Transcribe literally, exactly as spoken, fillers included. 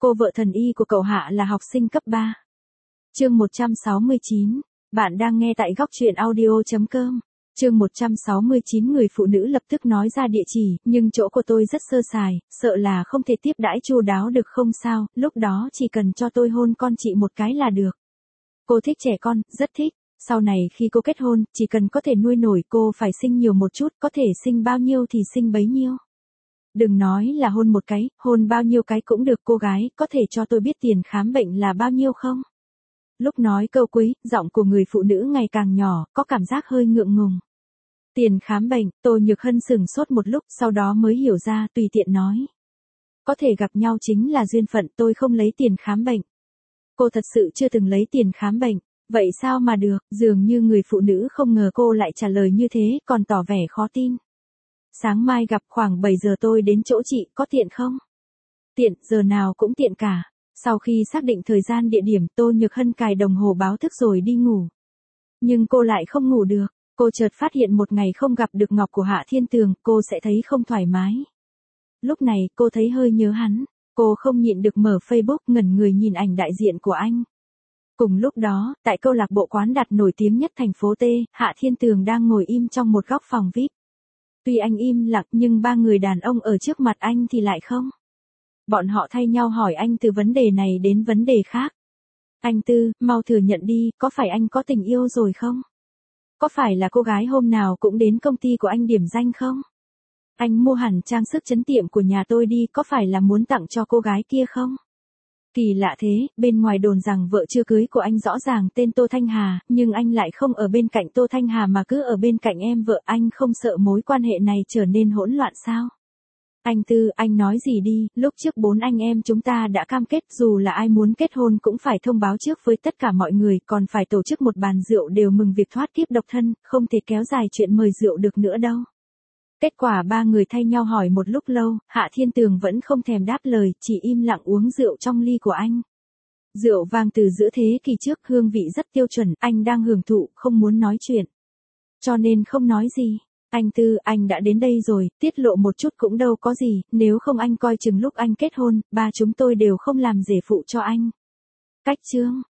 Cô vợ thần y của cậu Hạ là học sinh cấp ba. Chương một trăm sáu mươi chín. Bạn đang nghe tại góc truyện audio chấm com. Chương một trăm sáu mươi chín. Người phụ nữ lập tức nói ra địa chỉ, nhưng chỗ của tôi rất sơ sài, sợ là không thể tiếp đãi chu đáo được. Không sao, lúc đó chỉ cần cho tôi hôn con chị một cái là được. Cô thích trẻ con, rất thích. Sau này khi cô kết hôn, chỉ cần có thể nuôi nổi cô phải sinh nhiều một chút, có thể sinh bao nhiêu thì sinh bấy nhiêu. Đừng nói là hôn một cái, hôn bao nhiêu cái cũng được. Cô gái, có thể cho tôi biết tiền khám bệnh là bao nhiêu không? Lúc nói câu cuối, giọng của người phụ nữ ngày càng nhỏ, có cảm giác hơi ngượng ngùng. Tiền khám bệnh, Tô Nhược Hân sửng sốt một lúc, sau đó mới hiểu ra, tùy tiện nói. Có thể gặp nhau chính là duyên phận, tôi không lấy tiền khám bệnh. Cô thật sự chưa từng lấy tiền khám bệnh, vậy sao mà được? Dường như người phụ nữ không ngờ cô lại trả lời như thế, còn tỏ vẻ khó tin. Sáng mai gặp khoảng bảy giờ tôi đến chỗ chị, có tiện không? Tiện, giờ nào cũng tiện cả. Sau khi xác định thời gian địa điểm, Tô Nhược Hân cài đồng hồ báo thức rồi đi ngủ. Nhưng cô lại không ngủ được, cô chợt phát hiện một ngày không gặp được ngọc của Hạ Thiên Tường, cô sẽ thấy không thoải mái. Lúc này, cô thấy hơi nhớ hắn, cô không nhịn được mở Facebook ngẩn người nhìn ảnh đại diện của anh. Cùng lúc đó, tại câu lạc bộ quán đặt nổi tiếng nhất thành phố T, Hạ Thiên Tường đang ngồi im trong một góc phòng vi ai pi. Tuy anh im lặng nhưng ba người đàn ông ở trước mặt anh thì lại không. Bọn họ thay nhau hỏi anh từ vấn đề này đến vấn đề khác. Anh Tư, mau thừa nhận đi, có phải anh có tình yêu rồi không? Có phải là cô gái hôm nào cũng đến công ty của anh điểm danh không? Anh mua hẳn trang sức trấn tiệm của nhà tôi đi, có phải là muốn tặng cho cô gái kia không? Kỳ lạ thế, bên ngoài đồn rằng vợ chưa cưới của anh rõ ràng tên Tô Thanh Hà, nhưng anh lại không ở bên cạnh Tô Thanh Hà mà cứ ở bên cạnh em vợ. Anh không sợ mối quan hệ này trở nên hỗn loạn sao? Anh Tư, anh nói gì đi, lúc trước bốn anh em chúng ta đã cam kết dù là ai muốn kết hôn cũng phải thông báo trước với tất cả mọi người, còn phải tổ chức một bàn rượu đều mừng việc thoát kiếp độc thân, không thể kéo dài chuyện mời rượu được nữa đâu. Kết quả ba người thay nhau hỏi một lúc lâu, Hạ Thiên Tường vẫn không thèm đáp lời, chỉ im lặng uống rượu trong ly của anh. Rượu vang từ giữa thế kỷ trước, hương vị rất tiêu chuẩn, anh đang hưởng thụ, không muốn nói chuyện. Cho nên không nói gì. Anh Tư, anh đã đến đây rồi, tiết lộ một chút cũng đâu có gì, nếu không anh coi chừng lúc anh kết hôn, ba chúng tôi đều không làm rể phụ cho anh. Cách chương,